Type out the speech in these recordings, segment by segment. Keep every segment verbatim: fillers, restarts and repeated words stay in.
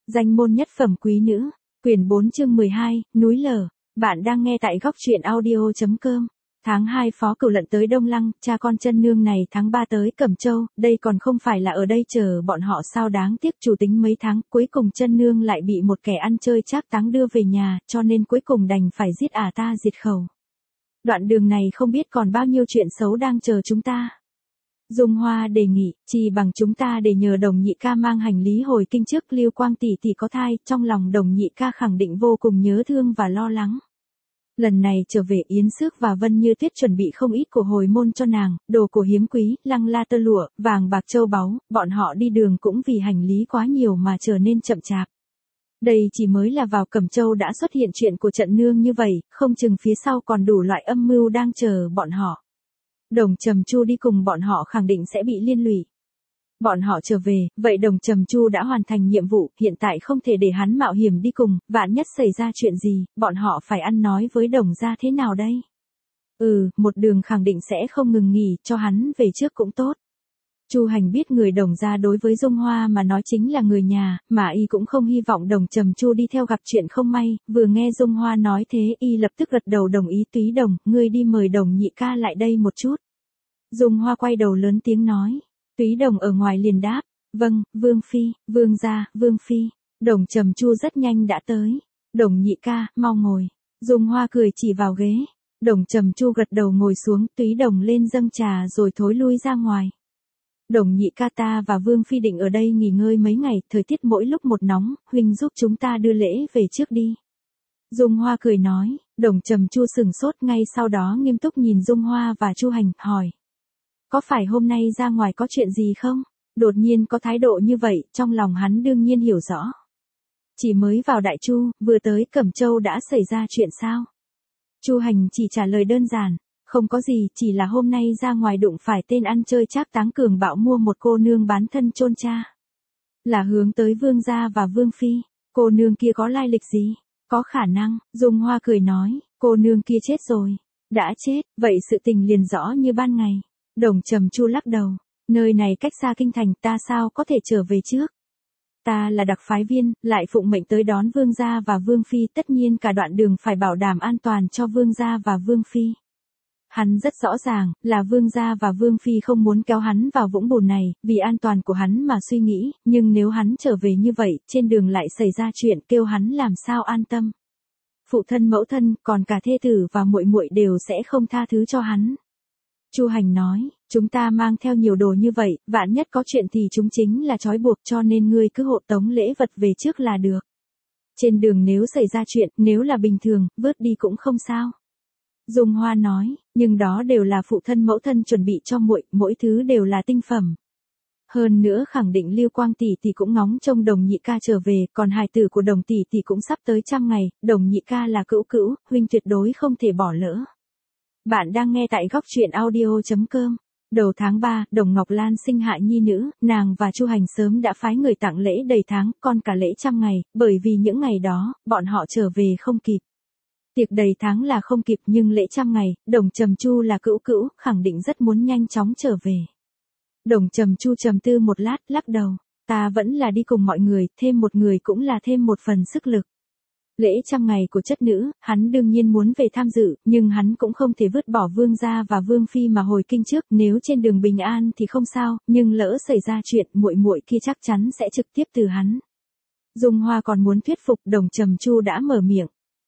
Danh môn nhất phẩm quý nữ, quyển bốn chương mười hai, núi lở. Bạn đang nghe tại góc truyện audio chấm com. Tháng hai Phó Cửu Lận tới Đông Lăng, cha con chân nương này tháng ba tới Cẩm Châu, đây còn không phải là ở đây chờ bọn họ sao, đáng tiếc chủ tính mấy tháng, cuối cùng chân nương lại bị một kẻ ăn chơi trác táng đưa về nhà, cho nên cuối cùng đành phải giết ả ta diệt khẩu. Đoạn đường này không biết còn bao nhiêu chuyện xấu đang chờ chúng ta. Dung Hoa đề nghị, chỉ bằng chúng ta để nhờ Đồng Nhị ca mang hành lý hồi kinh trước, Lưu Quang tỷ tỷ có thai, trong lòng Đồng Nhị ca khẳng định vô cùng nhớ thương và lo lắng. Lần này trở về Yến Xước và Vân Như Tuyết chuẩn bị không ít của hồi môn cho nàng, đồ cổ hiếm quý, lăng la tơ lụa, vàng bạc châu báu, bọn họ đi đường cũng vì hành lý quá nhiều mà trở nên chậm chạp. Đây chỉ mới là vào Cẩm Châu đã xuất hiện chuyện của trận nương như vậy, không chừng phía sau còn đủ loại âm mưu đang chờ bọn họ. Đồng Trầm Chu đi cùng bọn họ khẳng định sẽ bị liên lụy. Bọn họ trở về, vậy Đồng Trầm Chu đã hoàn thành nhiệm vụ, hiện tại không thể để hắn mạo hiểm đi cùng, vạn nhất xảy ra chuyện gì, bọn họ phải ăn nói với Đồng gia thế nào đây? Ừ, một đường khẳng định sẽ không ngừng nghỉ, cho hắn về trước cũng tốt. Chu Hành biết người Đồng gia đối với Dung Hoa mà nói chính là người nhà, mà y cũng không hy vọng Đồng Trầm Chu đi theo gặp chuyện không may, vừa nghe Dung Hoa nói thế y lập tức gật đầu đồng ý. Túy Đồng, ngươi đi mời Đồng Nhị ca lại đây một chút. Dung Hoa quay đầu lớn tiếng nói. Túy Đồng ở ngoài liền đáp, vâng, Vương Phi, Vương gia, Vương Phi. Đồng Trầm Chu rất nhanh đã tới. Đồng Nhị ca, mau ngồi. Dung Hoa cười chỉ vào ghế. Đồng Trầm Chu gật đầu ngồi xuống, Túy Đồng lên dâng trà rồi thối lui ra ngoài. Đồng Nhị ca, ta và Vương Phi định ở đây nghỉ ngơi mấy ngày, thời tiết mỗi lúc một nóng, huynh giúp chúng ta đưa lễ về trước đi. Dung Hoa cười nói. Đồng Trầm Chu sừng sốt, ngay sau đó nghiêm túc nhìn Dung Hoa và Chu Hành, hỏi. Có phải hôm nay ra ngoài có chuyện gì không? Đột nhiên có thái độ như vậy, trong lòng hắn đương nhiên hiểu rõ. Chỉ mới vào Đại Chu, vừa tới Cẩm Châu đã xảy ra chuyện sao? Chu Hành chỉ trả lời đơn giản. Không có gì, chỉ là hôm nay ra ngoài đụng phải tên ăn chơi trác táng cường bạo mua một cô nương bán thân chôn cha. Là hướng tới Vương gia và Vương Phi. Cô nương kia có lai lịch gì? Có khả năng, Dung Hoa cười nói, cô nương kia chết rồi. Đã chết, vậy sự tình liền rõ như ban ngày. Đồng Trầm Chu lắc đầu, nơi này cách xa kinh thành, ta sao có thể trở về trước? Ta là đặc phái viên, lại phụng mệnh tới đón Vương gia và Vương Phi, tất nhiên cả đoạn đường phải bảo đảm an toàn cho Vương gia và Vương Phi. Hắn rất rõ ràng, là Vương gia và Vương Phi không muốn kéo hắn vào vũng bùn này, vì an toàn của hắn mà suy nghĩ, nhưng nếu hắn trở về như vậy, trên đường lại xảy ra chuyện, kêu hắn làm sao an tâm. Phụ thân mẫu thân, còn cả thê tử và muội muội đều sẽ không tha thứ cho hắn. Chu Hành nói, chúng ta mang theo nhiều đồ như vậy, vạn nhất có chuyện thì chúng chính là trói buộc, cho nên ngươi cứ hộ tống lễ vật về trước là được. Trên đường nếu xảy ra chuyện, nếu là bình thường, vớt đi cũng không sao. Dung Hoa nói, nhưng đó đều là phụ thân mẫu thân chuẩn bị cho muội, mỗi thứ đều là tinh phẩm. Hơn nữa khẳng định Lưu Quang tỷ tỷ cũng ngóng trông Đồng Nhị ca trở về, còn hài tử của Đồng tỷ tỷ cũng sắp tới trăm ngày, Đồng Nhị ca là cữu cữu, huynh tuyệt đối không thể bỏ lỡ. Bạn đang nghe tại góc truyện audio chấm com. Đầu tháng ba, Đồng Ngọc Lan sinh hạ nhi nữ, nàng và Chu Hành sớm đã phái người tặng lễ đầy tháng, còn cả lễ trăm ngày, bởi vì những ngày đó, bọn họ trở về không kịp. Tiệc đầy tháng là không kịp, nhưng lễ trăm ngày, Đồng Trầm Chu là cữu cữu, khẳng định rất muốn nhanh chóng trở về. Đồng Trầm Chu trầm tư một lát, lắc đầu, ta vẫn là đi cùng mọi người, thêm một người cũng là thêm một phần sức lực. Lễ trăm ngày của chất nữ, hắn đương nhiên muốn về tham dự, nhưng hắn cũng không thể vứt bỏ Vương gia và Vương Phi mà hồi kinh trước, nếu trên đường bình an thì không sao, nhưng lỡ xảy ra chuyện, muội muội kia chắc chắn sẽ trực tiếp từ hắn. Dung Hoa còn muốn thuyết phục, Đồng Trầm Chu đã mở miệng.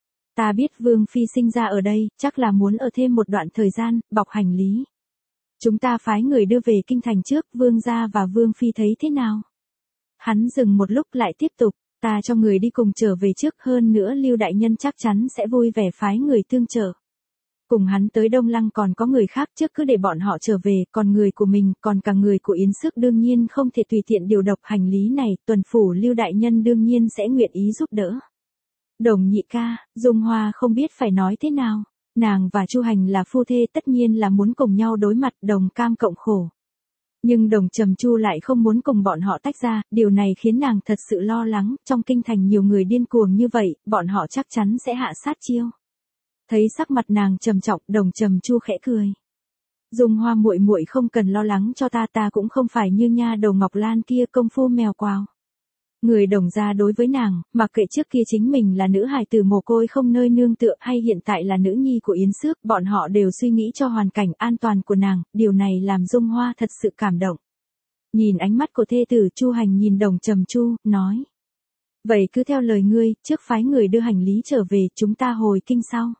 Ta biết Vương Phi sinh ra ở đây, chắc là muốn ở thêm một đoạn thời gian, bọc hành lý. Chúng ta phái người đưa về kinh thành trước, Vương gia và Vương Phi thấy thế nào? Hắn dừng một lúc lại tiếp tục, ta cho người đi cùng trở về trước, hơn nữa Lưu đại nhân chắc chắn sẽ vui vẻ phái người tương trợ. Cùng hắn tới Đông Lăng còn có người khác, trước cứ để bọn họ trở về, còn người của mình, còn cả người của Yến Xước đương nhiên không thể tùy tiện điều độc hành lý này, tuần phủ Lưu đại nhân đương nhiên sẽ nguyện ý giúp đỡ. Đồng Nhị ca, Dung Hoa không biết phải nói thế nào. Nàng và Chu Hành là phu thê, tất nhiên là muốn cùng nhau đối mặt, đồng cam cộng khổ. Nhưng Đồng Trầm Chu lại không muốn cùng bọn họ tách ra, điều này khiến nàng thật sự lo lắng, trong kinh thành nhiều người điên cuồng như vậy, bọn họ chắc chắn sẽ hạ sát chiêu. Thấy sắc mặt nàng trầm trọng, Đồng Trầm Chu khẽ cười. Dung Hoa muội muội không cần lo lắng cho ta, ta cũng không phải như nha đầu Ngọc Lan kia công phu mèo quào. Người Đồng gia đối với nàng, mặc kệ trước kia chính mình là nữ hài tử mồ côi không nơi nương tựa hay hiện tại là nữ nhi của Yến Xước, bọn họ đều suy nghĩ cho hoàn cảnh an toàn của nàng, điều này làm Dung Hoa thật sự cảm động. Nhìn ánh mắt của thê tử, Chu Hành nhìn Đồng Trầm Chu, nói. Vậy cứ theo lời ngươi, trước phái người đưa hành lý trở về, chúng ta hồi kinh sau.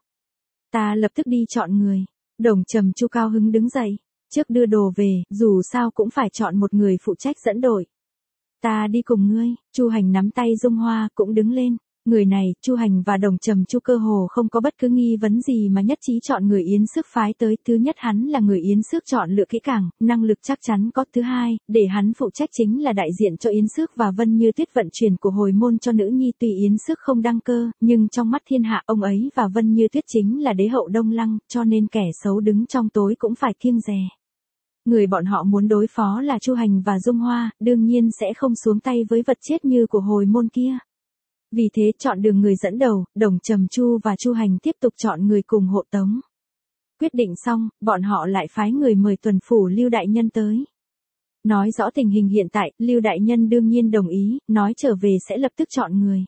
Ta lập tức đi chọn người. Đồng Trầm Chu cao hứng đứng dậy. Trước đưa đồ về, dù sao cũng phải chọn một người phụ trách dẫn đội. Ta đi cùng ngươi. Chu Hành nắm tay Dung Hoa, cũng đứng lên. Người này, Chu Hành và Đồng Trầm Chu cơ hồ không có bất cứ nghi vấn gì mà nhất trí chọn người Yến Xước phái tới. Thứ nhất, hắn là người Yến Xước chọn lựa kỹ càng, năng lực chắc chắn có. Thứ hai, để hắn phụ trách chính là đại diện cho Yến Xước và Vân Như Tuyết vận chuyển của hồi môn cho nữ nhi. Tuy Yến Xước không đăng cơ, nhưng trong mắt thiên hạ ông ấy và Vân Như Tuyết chính là đế hậu Đông Lăng, cho nên kẻ xấu đứng trong tối cũng phải kiêng dè. Người bọn họ muốn đối phó là Chu Hành và Dung Hoa, đương nhiên sẽ không xuống tay với vật chết như của hồi môn kia. Vì thế chọn đường người dẫn đầu, Đồng Trầm Chu và Chu Hành tiếp tục chọn người cùng hộ tống. Quyết định xong, bọn họ lại phái người mời tuần phủ Lưu Đại Nhân tới. Nói rõ tình hình hiện tại, Lưu Đại Nhân đương nhiên đồng ý, nói trở về sẽ lập tức chọn người.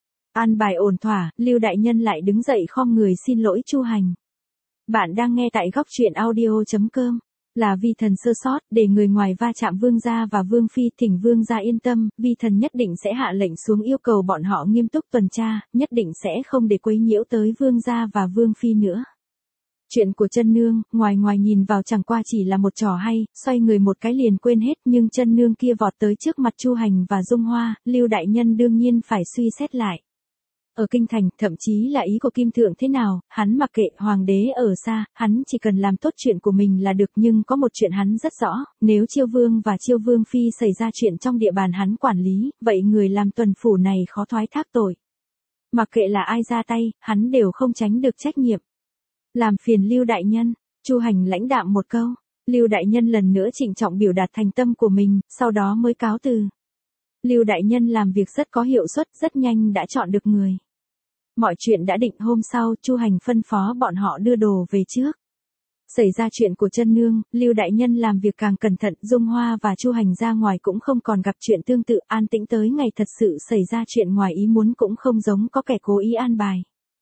An bài ổn thỏa, Lưu Đại Nhân lại đứng dậy khom người xin lỗi Chu Hành. Bạn đang nghe tại góc truyện audio chấm com. Là vi thần sơ sót, để người ngoài va chạm vương gia và vương phi, thỉnh vương gia yên tâm, vi thần nhất định sẽ hạ lệnh xuống yêu cầu bọn họ nghiêm túc tuần tra, nhất định sẽ không để quấy nhiễu tới vương gia và vương phi nữa. Chuyện của chân nương, ngoài ngoài nhìn vào chẳng qua chỉ là một trò hay, xoay người một cái liền quên hết, nhưng chân nương kia vọt tới trước mặt Chu Hành và Dung Hoa, Lưu Đại Nhân đương nhiên phải suy xét lại. Ở kinh thành, thậm chí là ý của Kim Thượng thế nào, hắn mặc kệ, hoàng đế ở xa, hắn chỉ cần làm tốt chuyện của mình là được. Nhưng có một chuyện hắn rất rõ, nếu Chiêu Vương và Chiêu Vương Phi xảy ra chuyện trong địa bàn hắn quản lý, vậy người làm tuần phủ này khó thoái thác tội. Mặc kệ là ai ra tay, hắn đều không tránh được trách nhiệm. Làm phiền Lưu Đại Nhân, Chu Hành lãnh đạm một câu. Lưu Đại Nhân lần nữa trịnh trọng biểu đạt thành tâm của mình, sau đó mới cáo từ. Lưu Đại Nhân làm việc rất có hiệu suất, rất nhanh đã chọn được người. Mọi chuyện đã định, hôm sau, Chu Hành phân phó bọn họ đưa đồ về trước. Xảy ra chuyện của chân nương, Lưu Đại Nhân làm việc càng cẩn thận, Dung Hoa và Chu Hành ra ngoài cũng không còn gặp chuyện tương tự, an tĩnh tới ngày thật sự xảy ra chuyện ngoài ý muốn cũng không giống có kẻ cố ý an bài.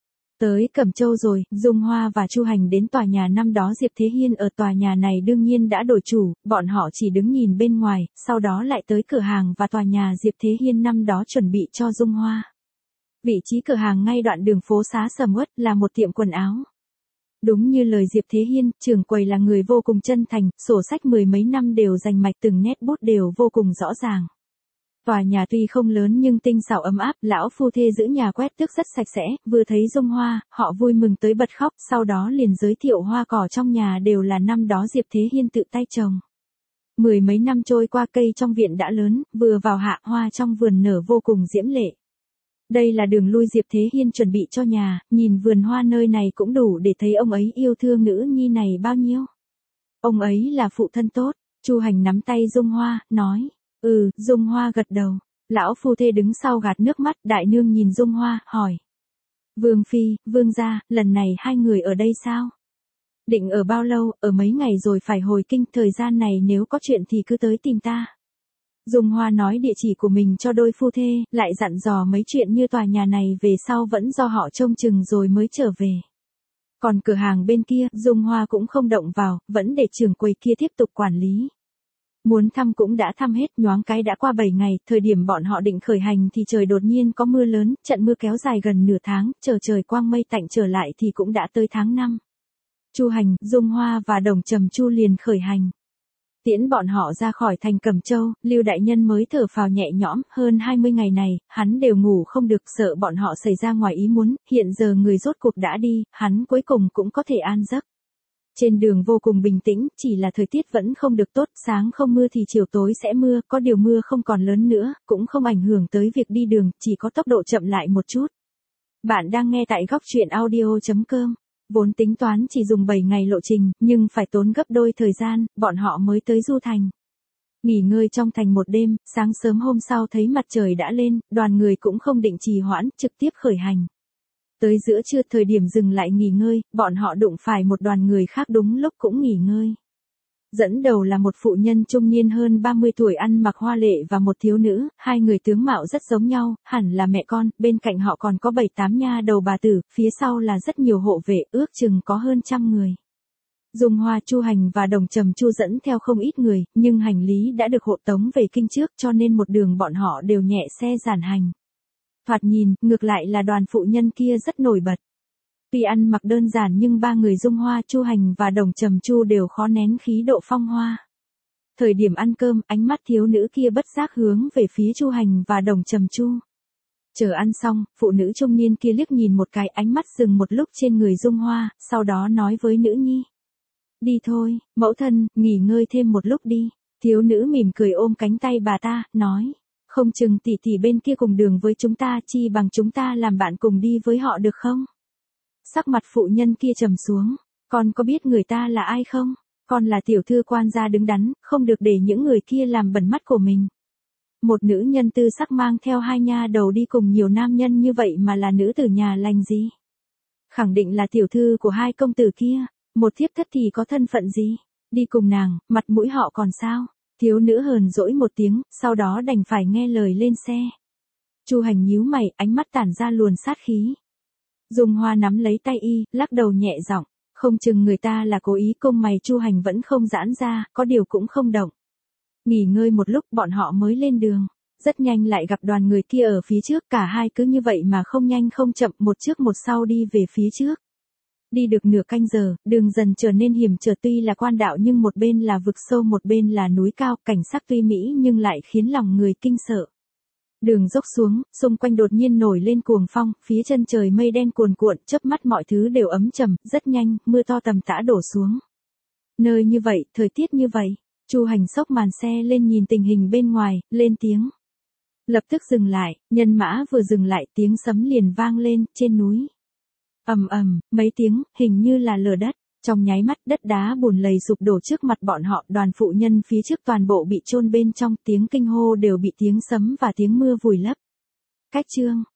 Tới Cẩm Châu rồi, Dung Hoa và Chu Hành đến tòa nhà năm đó Diệp Thế Hiên ở tòa nhà này đương nhiên đã đổi chủ, bọn họ chỉ đứng nhìn bên ngoài, sau đó lại tới cửa hàng và tòa nhà Diệp Thế Hiên năm đó chuẩn bị cho Dung Hoa. Vị trí cửa hàng ngay đoạn đường phố xá sầm uất là một tiệm quần áo. Đúng như lời Diệp Thế Hiên, trưởng quầy là người vô cùng chân thành, sổ sách mười mấy năm đều rành mạch, từng nét bút đều vô cùng rõ ràng. Tòa nhà tuy không lớn nhưng tinh xảo ấm áp, lão phu thê giữ nhà quét tước rất sạch sẽ, vừa thấy Dung Hoa, họ vui mừng tới bật khóc, sau đó liền giới thiệu hoa cỏ trong nhà đều là năm đó Diệp Thế Hiên tự tay trồng. Mười mấy năm trôi qua, cây trong viện đã lớn, vừa vào hạ, hoa trong vườn nở vô cùng diễm lệ. Đây là đường lui Diệp Thế Hiên chuẩn bị cho nhà, nhìn vườn hoa nơi này cũng đủ để thấy ông ấy yêu thương nữ nhi này bao nhiêu. Ông ấy là phụ thân tốt. Chu Hành nắm tay Dung Hoa, nói. Ừ, Dung Hoa gật đầu. Lão phu thê đứng sau gạt nước mắt, đại nương nhìn Dung Hoa, hỏi. Vương Phi, Vương gia, lần này hai người ở đây sao? Định ở bao lâu, ở mấy ngày rồi phải hồi kinh, thời gian này nếu có chuyện thì cứ tới tìm ta. Dung Hoa nói địa chỉ của mình cho đôi phu thê, lại dặn dò mấy chuyện như tòa nhà này về sau vẫn do họ trông chừng rồi mới trở về. Còn cửa hàng bên kia, Dung Hoa cũng không động vào, vẫn để trưởng quầy kia tiếp tục quản lý. Muốn thăm cũng đã thăm hết, nhoáng cái đã qua bảy ngày, thời điểm bọn họ định khởi hành thì trời đột nhiên có mưa lớn, trận mưa kéo dài gần nửa tháng, chờ trời quang mây tạnh trở lại thì cũng đã tới tháng năm. Chu Hành, Dung Hoa và Đồng Trầm Chu liền khởi hành. Tiễn bọn họ ra khỏi thành Cẩm Châu, Lưu Đại Nhân mới thở phào nhẹ nhõm, hơn hai mươi ngày này, hắn đều ngủ không được, sợ bọn họ xảy ra ngoài ý muốn, hiện giờ người rốt cuộc đã đi, hắn cuối cùng cũng có thể an giấc. Trên đường vô cùng bình tĩnh, chỉ là thời tiết vẫn không được tốt, sáng không mưa thì chiều tối sẽ mưa, có điều mưa không còn lớn nữa, cũng không ảnh hưởng tới việc đi đường, chỉ có tốc độ chậm lại một chút. Bạn đang nghe tại góc truyện audio chấm com. Vốn tính toán chỉ dùng bảy ngày lộ trình, nhưng phải tốn gấp đôi thời gian, bọn họ mới tới Du Thành. Nghỉ ngơi trong thành một đêm, sáng sớm hôm sau thấy mặt trời đã lên, đoàn người cũng không định trì hoãn, trực tiếp khởi hành. Tới giữa trưa, thời điểm dừng lại nghỉ ngơi, bọn họ đụng phải một đoàn người khác đúng lúc cũng nghỉ ngơi. Dẫn đầu là một phụ nhân trung niên hơn ba mươi tuổi ăn mặc hoa lệ và một thiếu nữ, hai người tướng mạo rất giống nhau, hẳn là mẹ con, bên cạnh họ còn có bảy tám nha đầu bà tử, phía sau là rất nhiều hộ vệ, ước chừng có hơn trăm người. Dung Hoa, Chu Hành và Đồng Trầm Chu dẫn theo không ít người, nhưng hành lý đã được hộ tống về kinh trước cho nên một đường bọn họ đều nhẹ xe giản hành. Thoạt nhìn, ngược lại là đoàn phụ nhân kia rất nổi bật. Tuy ăn mặc đơn giản nhưng ba người Dung Hoa, Chu Hành và Đồng Trầm Chu đều khó nén khí độ phong hoa. Thời điểm ăn cơm, ánh mắt thiếu nữ kia bất giác hướng về phía Chu Hành và Đồng Trầm Chu. Chờ ăn xong, phụ nữ trung niên kia liếc nhìn một cái, ánh mắt dừng một lúc trên người Dung Hoa, sau đó nói với nữ nhi. Đi thôi, mẫu thân, nghỉ ngơi thêm một lúc đi. Thiếu nữ mỉm cười ôm cánh tay bà ta, nói. Không chừng tỷ tỷ bên kia cùng đường với chúng ta, chi bằng chúng ta làm bạn cùng đi với họ được không? Sắc mặt phụ nhân kia trầm xuống. Con có biết người ta là ai không? Con là tiểu thư quan gia đứng đắn, không được để những người kia làm bẩn mắt của mình. Một nữ nhân tư sắc mang theo hai nha đầu đi cùng nhiều nam nhân như vậy mà là nữ tử nhà lành gì? Khẳng định là tiểu thư của hai công tử kia. Một thiếp thất thì có thân phận gì? Đi cùng nàng, mặt mũi họ còn sao? Thiếu nữ hờn dỗi một tiếng, sau đó đành phải nghe lời lên xe. Chu Hành nhíu mày, ánh mắt tản ra luồn sát khí. Dung Hoa nắm lấy tay y, lắc đầu nhẹ giọng, không chừng người ta là cố ý, công mày Chu Hành vẫn không giãn ra, có điều cũng không động. Nghỉ ngơi một lúc bọn họ mới lên đường, rất nhanh lại gặp đoàn người kia ở phía trước, cả hai cứ như vậy mà không nhanh không chậm, một trước một sau đi về phía trước. Đi được nửa canh giờ, đường dần trở nên hiểm trở, tuy là quan đạo nhưng một bên là vực sâu một bên là núi cao, cảnh sắc tuy mỹ nhưng lại khiến lòng người kinh sợ. Đường dốc xuống, xung quanh đột nhiên nổi lên cuồng phong, phía chân trời mây đen cuồn cuộn, chớp mắt mọi thứ đều ấm trầm, rất nhanh, mưa to tầm tã đổ xuống. Nơi như vậy, thời tiết như vậy, Chu Hành xốc màn xe lên nhìn tình hình bên ngoài, lên tiếng. Lập tức dừng lại, nhân mã vừa dừng lại tiếng sấm liền vang lên, trên núi. Ầm ầm, mấy tiếng, hình như là lở đất, trong nháy mắt đất đá bùn lầy sụp đổ trước mặt bọn họ, đoàn phụ nhân phía trước toàn bộ bị chôn bên trong, tiếng kinh hô đều bị tiếng sấm và tiếng mưa vùi lấp. Cách chương